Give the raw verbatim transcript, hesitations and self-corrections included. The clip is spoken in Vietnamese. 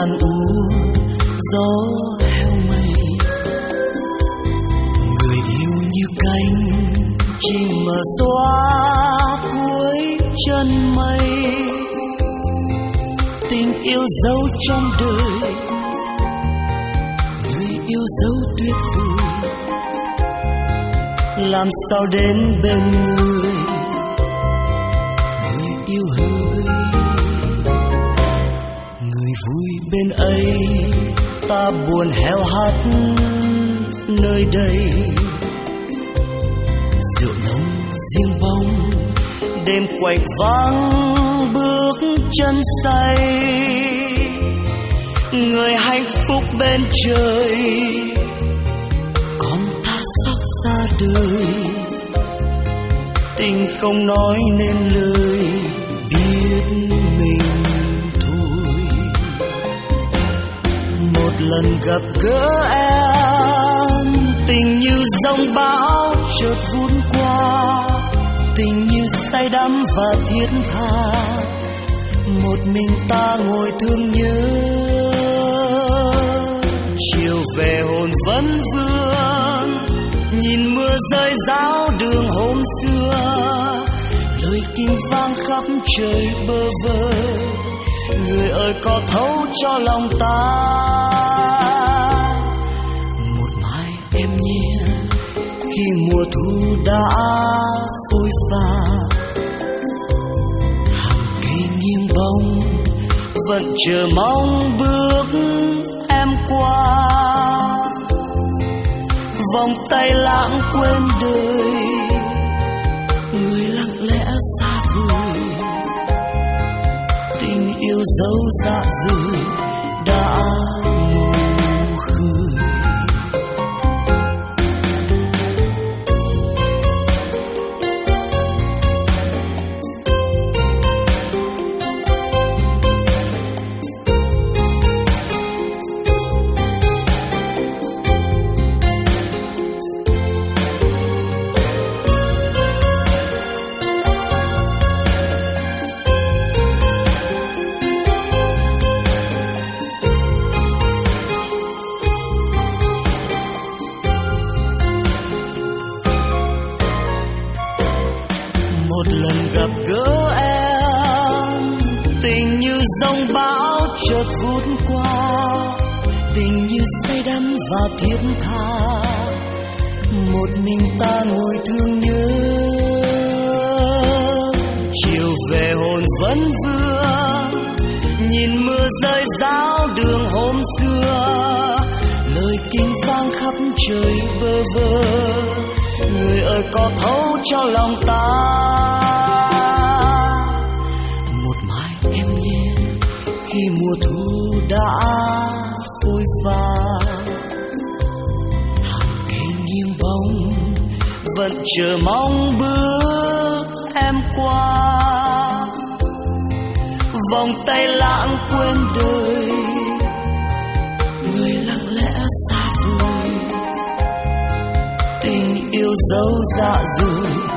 tàn úa gió heo mây. Người yêu như cánh chim mà xóa cuối chân mây. Tình yêu dấu trong đời, người yêu dấu tuyệt vời. Làm sao đến bên người, người yêu hỡi. Người vui bên ấy, ta buồn heo hắt nơi đây. Rượu nồng riêng bóng, đêm quạnh vắng bước chân say. Người hạnh phúc bên trời, còn ta sắp ra đời. Tình không nói nên lời, biết mình thôi. Một lần gặp gỡ em, tình như giông bão chợt vút qua. Tình như say đắm và thiết tha, một mình ta ngồi thương nhớ. Chiều về hồn vẫn vương, nhìn mưa rơi ráo đường hôm xưa. Lời kinh vang khắp trời bơ vơ, người ơi có thấu cho lòng ta. Một mai em nhé, khi mùa thu đã phôi pha. Hàng cây nghiêng bóng, vẫn chờ mong bước em qua. Vòng tay lãng quên đời, người lặng lẽ xa vời. Tình yêu dấu dạ rời đã ngủ khơi. Một lần gặp gỡ em, tình như giông bão chợt vút qua. Tình như say đắm và thiết tha, một mình ta ngồi thương nhớ. Chiều về hồn vẫn vương, nhìn mưa rơi ráo đường hôm xưa. Lời kinh vang khắp trời bơ vơ, người ơi có thấu cho lòng ta. Một mai em nhé, khi mùa thu đã phôi pha. Hàng cây nghiêng bóng, vẫn chờ mong bước em qua. Vòng tay lãng quên đời, người lặng lẽ xa vời. Tình yêu dấu dạ rồi